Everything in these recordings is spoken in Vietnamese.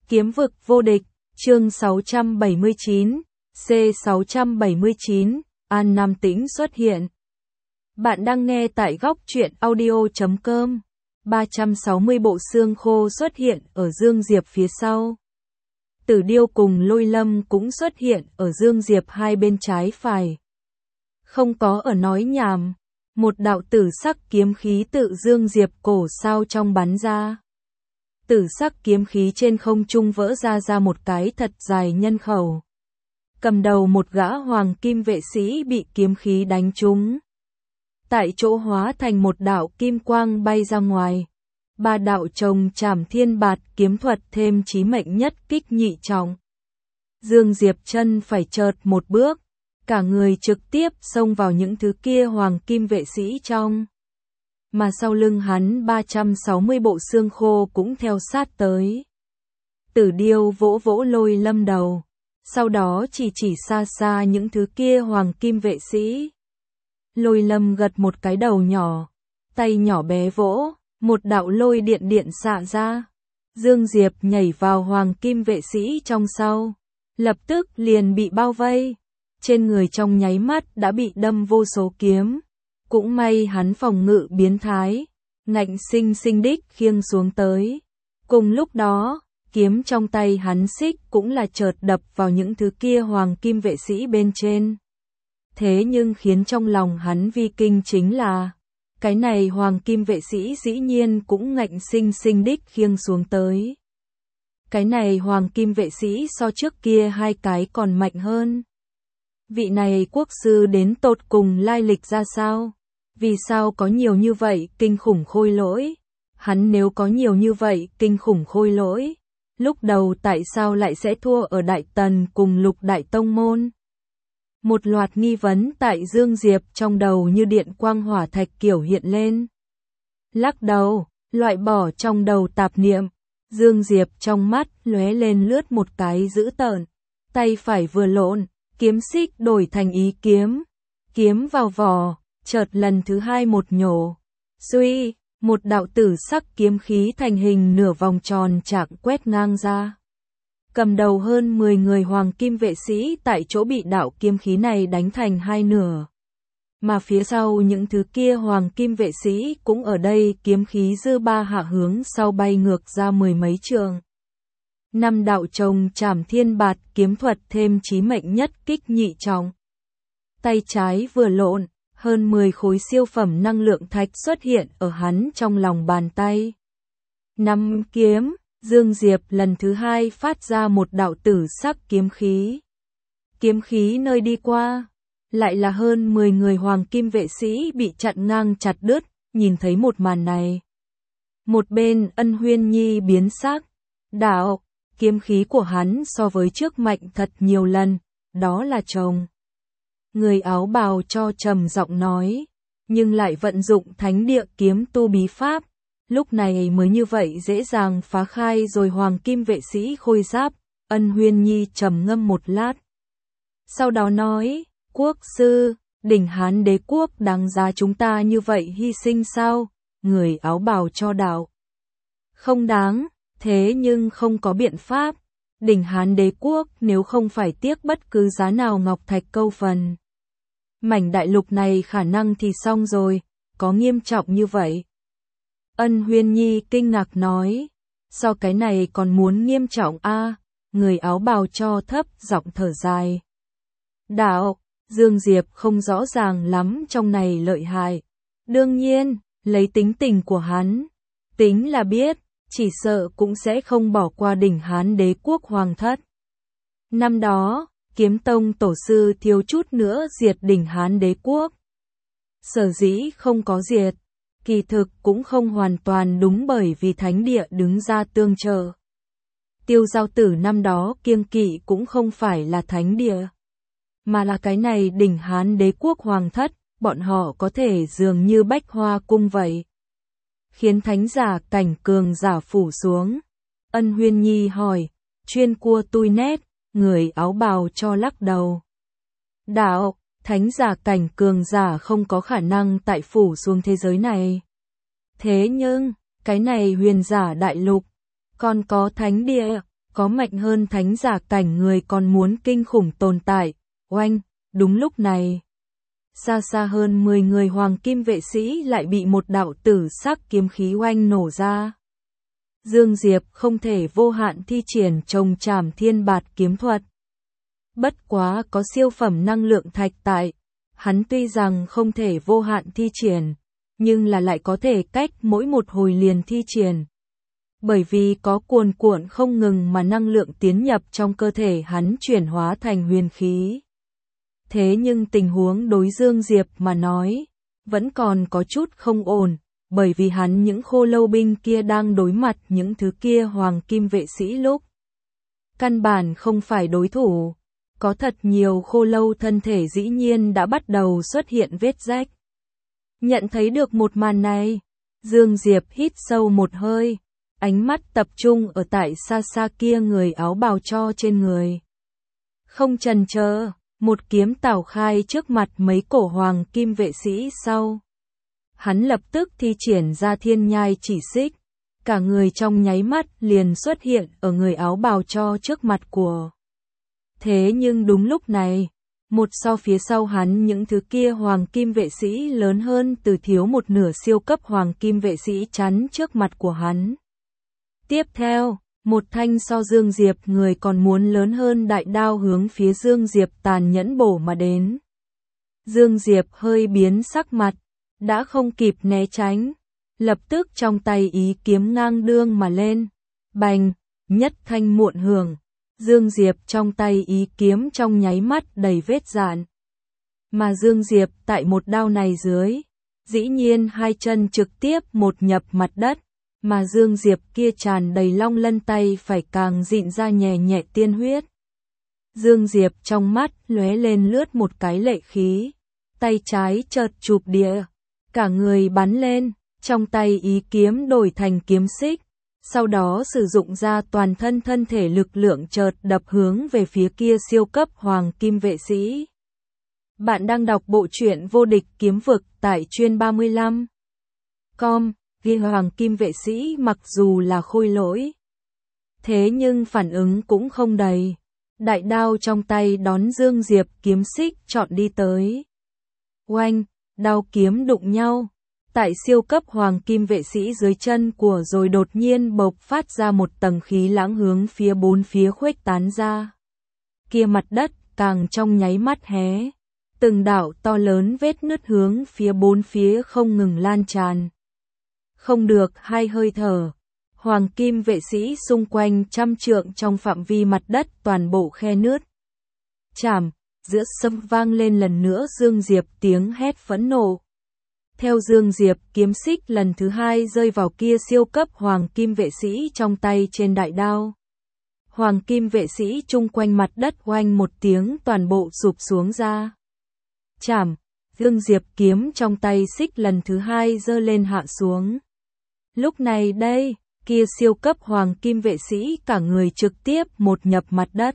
Kiếm vực vô địch, chương 679, C679, An Nam Tĩnh xuất hiện. Bạn đang nghe tại góc truyện audio.com. 360 bộ xương khô xuất hiện ở Dương Diệp phía sau. Tử Điêu cùng Lôi Lâm cũng xuất hiện ở Dương Diệp hai bên trái phải. Không có ở nói nhảm, một đạo tử sắc kiếm khí tự Dương Diệp cổ sao trong bắn ra. Tử sắc kiếm khí trên không trung vỡ ra một cái thật dài nhân khẩu. Cầm đầu một gã hoàng kim vệ sĩ bị kiếm khí đánh trúng. Tại chỗ hóa thành một đạo kim quang bay ra ngoài. Ba đạo chồng chảm thiên bạt kiếm thuật thêm chí mệnh nhất kích nhị trọng. Dương Diệp chân phải chợt một bước, cả người trực tiếp xông vào những thứ kia hoàng kim vệ sĩ trong. Mà sau lưng hắn 360 bộ xương khô cũng theo sát tới. Tử Điêu vỗ vỗ Lôi Lâm đầu, sau đó chỉ xa xa những thứ kia hoàng kim vệ sĩ. Lôi Lâm gật một cái đầu nhỏ, tay nhỏ bé vỗ, một đạo lôi điện xạ ra. Dương Diệp nhảy vào hoàng kim vệ sĩ trong sau, lập tức liền bị bao vây. Trên người trong nháy mắt đã bị đâm vô số kiếm. Cũng may hắn phòng ngự biến thái, ngạnh sinh đích khiêng xuống tới. Cùng lúc đó, kiếm trong tay hắn xích cũng là chợt đập vào những thứ kia hoàng kim vệ sĩ bên trên. Thế nhưng khiến trong lòng hắn vi kinh chính là, cái này hoàng kim vệ sĩ dĩ nhiên cũng ngạnh sinh đích khiêng xuống tới. Cái này hoàng kim vệ sĩ so trước kia hai cái còn mạnh hơn. Vị này quốc sư đến tột cùng lai lịch ra sao? Vì sao có nhiều như vậy kinh khủng khôi lỗi? Hắn nếu có nhiều như vậy kinh khủng khôi lỗi, lúc đầu tại sao lại sẽ thua ở Đại Tần cùng Lục Đại Tông Môn? Một loạt nghi vấn tại Dương Diệp trong đầu như điện quang hỏa thạch kiểu hiện lên. Lắc đầu, loại bỏ trong đầu tạp niệm, Dương Diệp trong mắt lóe lên lướt một cái dữ tợn, tay phải vừa lộn, kiếm xích đổi thành ý kiếm, kiếm vào vỏ. Chợt lần thứ hai một nhổ, suy, một đạo tử sắc kiếm khí thành hình nửa vòng tròn chạc quét ngang ra. Cầm đầu hơn 10 người hoàng kim vệ sĩ tại chỗ bị đạo kiếm khí này đánh thành hai nửa. Mà phía sau những thứ kia hoàng kim vệ sĩ cũng ở đây kiếm khí dư ba hạ hướng sau bay ngược ra mười mấy trường. Năm đạo chồng chảm thiên bạt kiếm thuật thêm chí mệnh nhất kích nhị trọng. Tay trái vừa lộn, hơn 10 khối siêu phẩm năng lượng thạch xuất hiện ở hắn trong lòng bàn tay. Năm kiếm, Dương Diệp lần thứ hai phát ra một đạo tử sắc kiếm khí. Kiếm khí nơi đi qua, lại là hơn 10 người hoàng kim vệ sĩ bị chặn ngang chặt đứt, nhìn thấy một màn này. Một bên Ân Huyên Nhi biến sắc, đạo, kiếm khí của hắn so với trước mạnh thật nhiều lần, đó là chồng. Người áo bào cho trầm giọng nói, nhưng lại vận dụng thánh địa kiếm tu bí pháp, lúc này mới như vậy dễ dàng phá khai rồi hoàng kim vệ sĩ khôi giáp. Ân Huyên Nhi trầm ngâm một lát. Sau đó nói, quốc sư, đỉnh Hán đế quốc đáng giá chúng ta như vậy hy sinh sao? Người áo bào cho đạo. Không đáng, thế nhưng không có biện pháp. Đỉnh Hán đế quốc nếu không phải tiếc bất cứ giá nào ngọc thạch câu phần. Mảnh đại lục này khả năng thì xong rồi, có nghiêm trọng như vậy. Ân Huyên Nhi kinh ngạc nói, so cái này còn muốn nghiêm trọng a? Người áo bào cho thấp giọng thở dài. Đạo, Dương Diệp không rõ ràng lắm trong này lợi hại. Đương nhiên, lấy tính tình của hắn, tính là biết, chỉ sợ cũng sẽ không bỏ qua đỉnh Hán đế quốc hoàng thất. Năm đó, Kiếm Tông tổ sư thiếu chút nữa diệt đỉnh Hán đế quốc. Sở dĩ không có diệt, kỳ thực cũng không hoàn toàn đúng bởi vì thánh địa đứng ra tương trợ. Tiêu Giao Tử năm đó kiêng kỵ cũng không phải là thánh địa, mà là cái này đỉnh Hán đế quốc hoàng thất, bọn họ có thể dường như bách hoa cung vậy. Khiến thánh giả cảnh cường giả phủ xuống. Ân Huyên Nhi hỏi, chuyên cua tui nét. Người áo bào cho lắc đầu. Đạo, thánh giả cảnh cường giả không có khả năng tại phủ xuống thế giới này. Thế nhưng, cái này huyền giả đại lục, còn có thánh địa, có mạnh hơn thánh giả cảnh người còn muốn kinh khủng tồn tại. Oanh, đúng lúc này, xa xa hơn 10 người hoàng kim vệ sĩ lại bị một đạo tử sắc kiếm khí oanh nổ ra. Dương Diệp không thể vô hạn thi triển trồng trảm thiên bạt kiếm thuật. Bất quá có siêu phẩm năng lượng thạch tại, hắn tuy rằng không thể vô hạn thi triển, nhưng là lại có thể cách mỗi một hồi liền thi triển. Bởi vì có cuồn cuộn không ngừng mà năng lượng tiến nhập trong cơ thể hắn chuyển hóa thành huyền khí. Thế nhưng tình huống đối Dương Diệp mà nói, vẫn còn có chút không ổn, bởi vì hắn những khô lâu binh kia đang đối mặt những thứ kia hoàng kim vệ sĩ lúc. Căn bản không phải đối thủ, có thật nhiều khô lâu thân thể dĩ nhiên đã bắt đầu xuất hiện vết rách. Nhận thấy được một màn này, Dương Diệp hít sâu một hơi, ánh mắt tập trung ở tại xa xa kia người áo bào cho trên người. Không chần chờ, một kiếm tảo khai trước mặt mấy cổ hoàng kim vệ sĩ sau. Hắn lập tức thi triển ra thiên nhai chỉ xích, cả người trong nháy mắt liền xuất hiện ở người áo bào cho trước mặt của. Thế nhưng đúng lúc này, một sau phía sau hắn những thứ kia hoàng kim vệ sĩ lớn hơn từ thiếu một nửa siêu cấp hoàng kim vệ sĩ chắn trước mặt của hắn. Tiếp theo, một thanh so Dương Diệp người còn muốn lớn hơn đại đao hướng phía Dương Diệp tàn nhẫn bổ mà đến. Dương Diệp hơi biến sắc mặt, đã không kịp né tránh, lập tức trong tay ý kiếm ngang đương mà lên. Bành, nhất thanh muộn hưởng, Dương Diệp trong tay ý kiếm trong nháy mắt đầy vết rạn. Mà Dương Diệp tại một đao này dưới, dĩ nhiên hai chân trực tiếp một nhập mặt đất, mà Dương Diệp kia tràn đầy long lân tay phải càng dịn ra nhẹ nhẹ tiên huyết. Dương Diệp trong mắt lóe lên lướt một cái lệ khí, tay trái chợt chụp địa, cả người bắn lên, trong tay ý kiếm đổi thành kiếm xích, sau đó sử dụng ra toàn thân thân thể lực lượng chợt đập hướng về phía kia siêu cấp hoàng kim vệ sĩ. Bạn đang đọc bộ truyện Vô Địch Kiếm Vực tại chuyên 35.com. Ghi hoàng kim vệ sĩ mặc dù là khôi lỗi, thế nhưng phản ứng cũng không đầy. Đại đao trong tay đón Dương Diệp kiếm xích chọn đi tới. Oanh, đao kiếm đụng nhau. Tại siêu cấp hoàng kim vệ sĩ dưới chân của rồi đột nhiên bộc phát ra một tầng khí lãng hướng phía bốn phía khuếch tán ra. Kia mặt đất càng trong nháy mắt hé. Từng đạo to lớn vết nứt hướng phía bốn phía không ngừng lan tràn. Không được hai hơi thở, hoàng kim vệ sĩ xung quanh trăm trượng trong phạm vi mặt đất toàn bộ khe nứt. Chảm, giữa sấm vang lên lần nữa Dương Diệp tiếng hét phẫn nộ. Theo Dương Diệp kiếm xích lần thứ hai rơi vào kia siêu cấp hoàng kim vệ sĩ trong tay trên đại đao. Hoàng kim vệ sĩ chung quanh mặt đất oanh một tiếng toàn bộ sụp xuống ra. Chảm, Dương Diệp kiếm trong tay xích lần thứ hai giơ lên hạ xuống. Lúc này đây, kia siêu cấp hoàng kim vệ sĩ cả người trực tiếp một nhập mặt đất.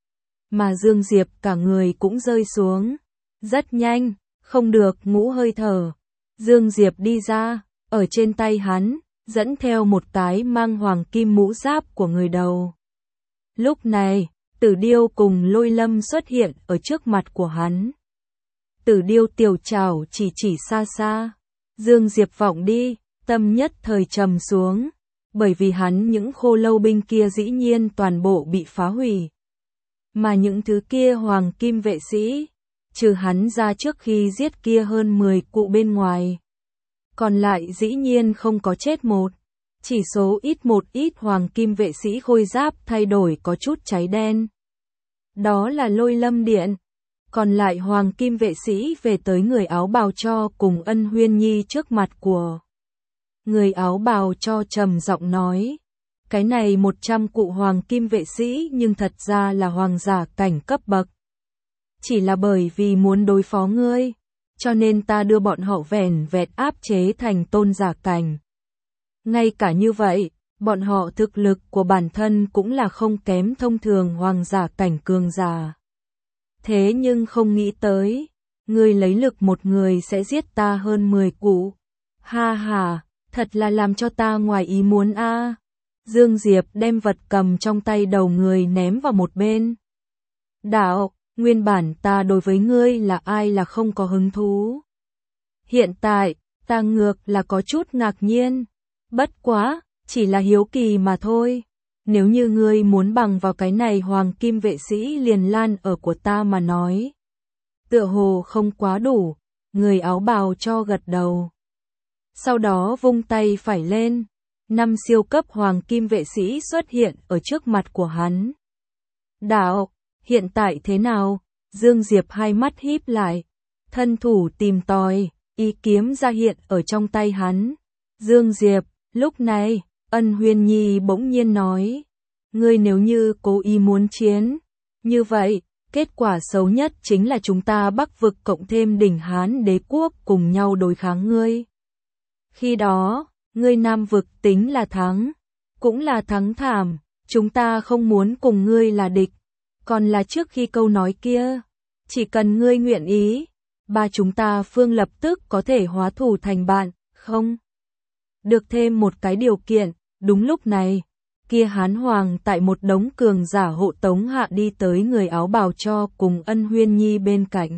Mà Dương Diệp cả người cũng rơi xuống. Rất nhanh, không được ngũ hơi thở. Dương Diệp đi ra, ở trên tay hắn, dẫn theo một cái mang hoàng kim mũ giáp của người đầu. Lúc này, Tử Điêu cùng Lôi Lâm xuất hiện ở trước mặt của hắn. Tử Điêu tiểu trảo chỉ xa xa. Dương Diệp vọng đi, tâm nhất thời trầm xuống, bởi vì hắn những khô lâu binh kia dĩ nhiên toàn bộ bị phá hủy. Mà những thứ kia hoàng kim vệ sĩ, trừ hắn ra trước khi giết kia hơn 10 cụ bên ngoài. Còn lại dĩ nhiên không có chết một, chỉ số một ít hoàng kim vệ sĩ khôi giáp thay đổi có chút cháy đen. Đó là Lôi Lâm Điện. Còn lại hoàng kim vệ sĩ về tới người áo bào cho cùng Ân Huyên Nhi trước mặt của. Người áo bào cho trầm giọng nói, cái này 100 cụ hoàng kim vệ sĩ nhưng thật ra là hoàng giả cảnh cấp bậc. Chỉ là bởi vì muốn đối phó ngươi, cho nên ta đưa bọn họ vẻn vẹn áp chế thành tôn giả cảnh. Ngay cả như vậy, bọn họ thực lực của bản thân cũng là không kém thông thường hoàng giả cảnh cường giả. Thế nhưng không nghĩ tới, ngươi lấy lực một người sẽ giết ta hơn 10 cụ. Ha ha, thật là làm cho ta ngoài ý muốn a. Dương Diệp đem vật cầm trong tay đầu người ném vào một bên. Đạo, nguyên bản ta đối với ngươi là ai là không có hứng thú. Hiện tại, ta ngược là có chút ngạc nhiên. Bất quá, chỉ là hiếu kỳ mà thôi. Nếu như ngươi muốn bằng vào cái này hoàng kim vệ sĩ liền lan ở của ta mà nói. Tựa hồ không quá đủ, người áo bào cho gật đầu. Sau đó vung tay phải lên, 5 siêu cấp hoàng kim vệ sĩ xuất hiện ở trước mặt của hắn. Đạo, hiện tại thế nào? Dương Diệp hai mắt híp lại, thân thủ tìm tòi, y kiếm ra hiện ở trong tay hắn. Dương Diệp, lúc này, Ân Huyên Nhi bỗng nhiên nói, ngươi nếu như cố ý muốn chiến, như vậy, kết quả xấu nhất chính là chúng ta Bắc vực cộng thêm đỉnh Hán đế quốc cùng nhau đối kháng ngươi. Khi đó, ngươi Nam vực tính là thắng, cũng là thắng thảm, chúng ta không muốn cùng ngươi là địch. Còn là trước khi câu nói kia, chỉ cần ngươi nguyện ý, ba chúng ta phương lập tức có thể hóa thù thành bạn, không? Được thêm một cái điều kiện, đúng lúc này, kia Hán Hoàng tại một đống cường giả hộ tống hạ đi tới người áo bào cho cùng Ân Huyên Nhi bên cạnh.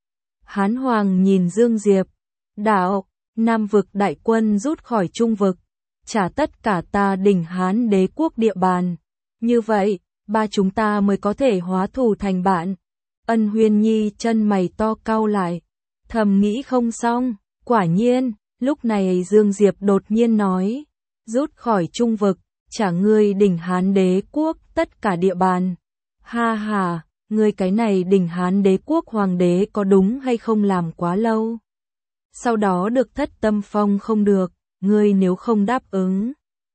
Hán Hoàng nhìn Dương Diệp, đạo, Nam vực đại quân rút khỏi Trung vực, trả tất cả ta đỉnh Hán đế quốc địa bàn. Như vậy, ba chúng ta mới có thể hóa thù thành bạn. Ân Huyên Nhi chân mày to cau lại, thầm nghĩ không xong, quả nhiên, lúc này Dương Diệp đột nhiên nói, rút khỏi Trung vực, trả ngươi đỉnh Hán đế quốc tất cả địa bàn. Ha ha, ngươi cái này đỉnh Hán đế quốc hoàng đế có đúng hay không làm quá lâu. Sau đó được Thất Tâm Phong không được, ngươi nếu không đáp ứng.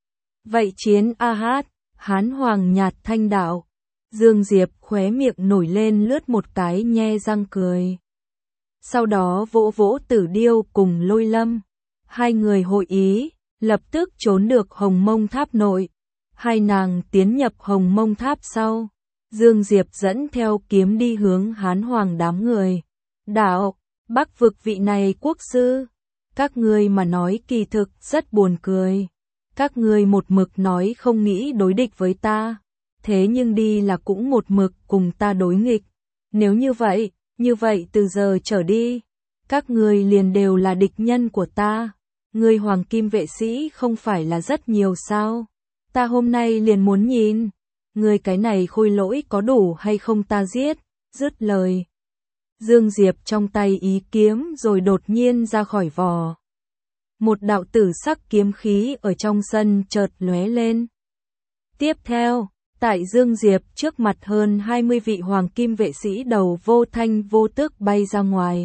Vậy chiến a hát, Hán Hoàng nhạt thanh đạo. Dương Diệp khóe miệng nổi lên lướt một cái nhe răng cười. Sau đó vỗ vỗ Tử Điêu cùng Lôi Lâm. Hai người hội ý, lập tức trốn được Hồng Mông Tháp nội. Hai nàng tiến nhập Hồng Mông Tháp sau. Dương Diệp dẫn theo kiếm đi hướng Hán Hoàng đám người. Đạo, Bắc vực vị này quốc sư. Các ngươi mà nói kỳ thực rất buồn cười. Các ngươi một mực nói không nghĩ đối địch với ta. Thế nhưng đi là cũng một mực cùng ta đối nghịch. Nếu như vậy từ giờ trở đi, các ngươi liền đều là địch nhân của ta. Ngươi hoàng kim vệ sĩ không phải là rất nhiều sao? Ta hôm nay liền muốn nhìn, ngươi cái này khôi lỗi có đủ hay không ta giết. Dứt lời, Dương Diệp trong tay ý kiếm rồi đột nhiên ra khỏi vỏ. Một đạo tử sắc kiếm khí ở trong sân chợt lóe lên. Tiếp theo, tại Dương Diệp trước mặt hơn 20 vị hoàng kim vệ sĩ đầu vô thanh vô tức bay ra ngoài.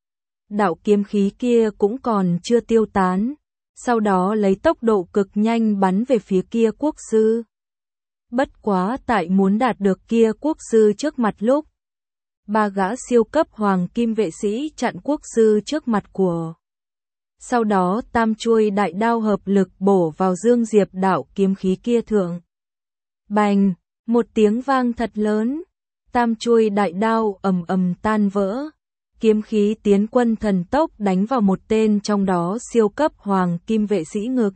Đạo kiếm khí kia cũng còn chưa tiêu tán, sau đó lấy tốc độ cực nhanh bắn về phía kia quốc sư. Bất quá tại muốn đạt được kia quốc sư trước mặt lúc, ba gã siêu cấp hoàng kim vệ sĩ chặn quốc sư trước mặt của. Sau đó tam chuôi đại đao hợp lực bổ vào Dương Diệp đạo kiếm khí kia thượng. Bành, một tiếng vang thật lớn, tam chuôi đại đao ầm ầm tan vỡ. Kiếm khí tiến quân thần tốc đánh vào một tên trong đó siêu cấp hoàng kim vệ sĩ ngực.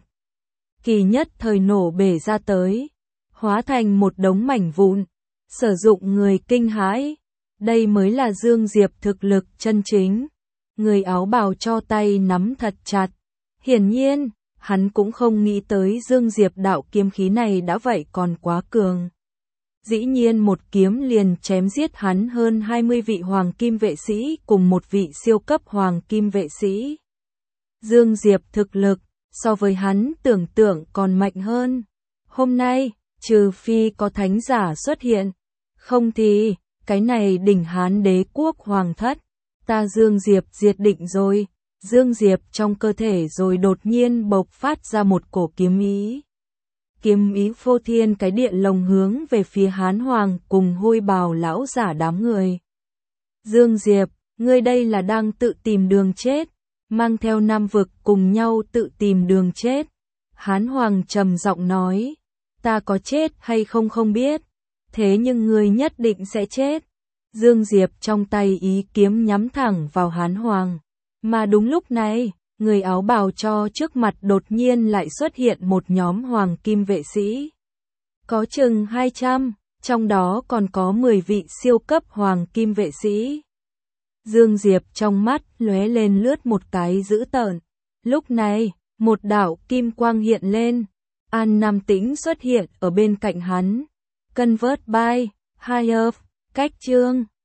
Kỳ nhất thời nổ bể ra tới, hóa thành một đống mảnh vụn, sử dụng người kinh hãi. Đây mới là Dương Diệp thực lực chân chính. Người áo bào cho tay nắm thật chặt. Hiển nhiên, hắn cũng không nghĩ tới Dương Diệp đạo kiếm khí này đã vậy còn quá cường. Dĩ nhiên một kiếm liền chém giết hắn hơn 20 vị hoàng kim vệ sĩ cùng một vị siêu cấp hoàng kim vệ sĩ. Dương Diệp thực lực, so với hắn tưởng tượng còn mạnh hơn. Hôm nay, trừ phi có thánh giả xuất hiện, không thì, cái này đỉnh Hán đế quốc hoàng thất, ta Dương Diệp diệt định rồi. Dương Diệp trong cơ thể rồi đột nhiên bộc phát ra một cổ kiếm ý. Kiếm ý phô thiên cái địa lồng hướng về phía Hán Hoàng cùng hôi bào lão giả đám người. Dương Diệp, ngươi đây là đang tự tìm đường chết, mang theo Nam vực cùng nhau tự tìm đường chết. Hán Hoàng trầm giọng nói, ta có chết hay không không biết, thế nhưng ngươi nhất định sẽ chết. Dương Diệp trong tay ý kiếm nhắm thẳng vào Hán Hoàng. Mà đúng lúc này, Người áo bào cho trước mặt đột nhiên lại xuất hiện một nhóm hoàng kim vệ sĩ. Có chừng 200, trong đó còn có 10 vị siêu cấp hoàng kim vệ sĩ. Dương Diệp trong mắt lóe lên lướt một cái dữ tợn. Lúc này, một đạo kim quang hiện lên. An Nam Tĩnh xuất hiện ở bên cạnh hắn. Convert by Higher, cách chương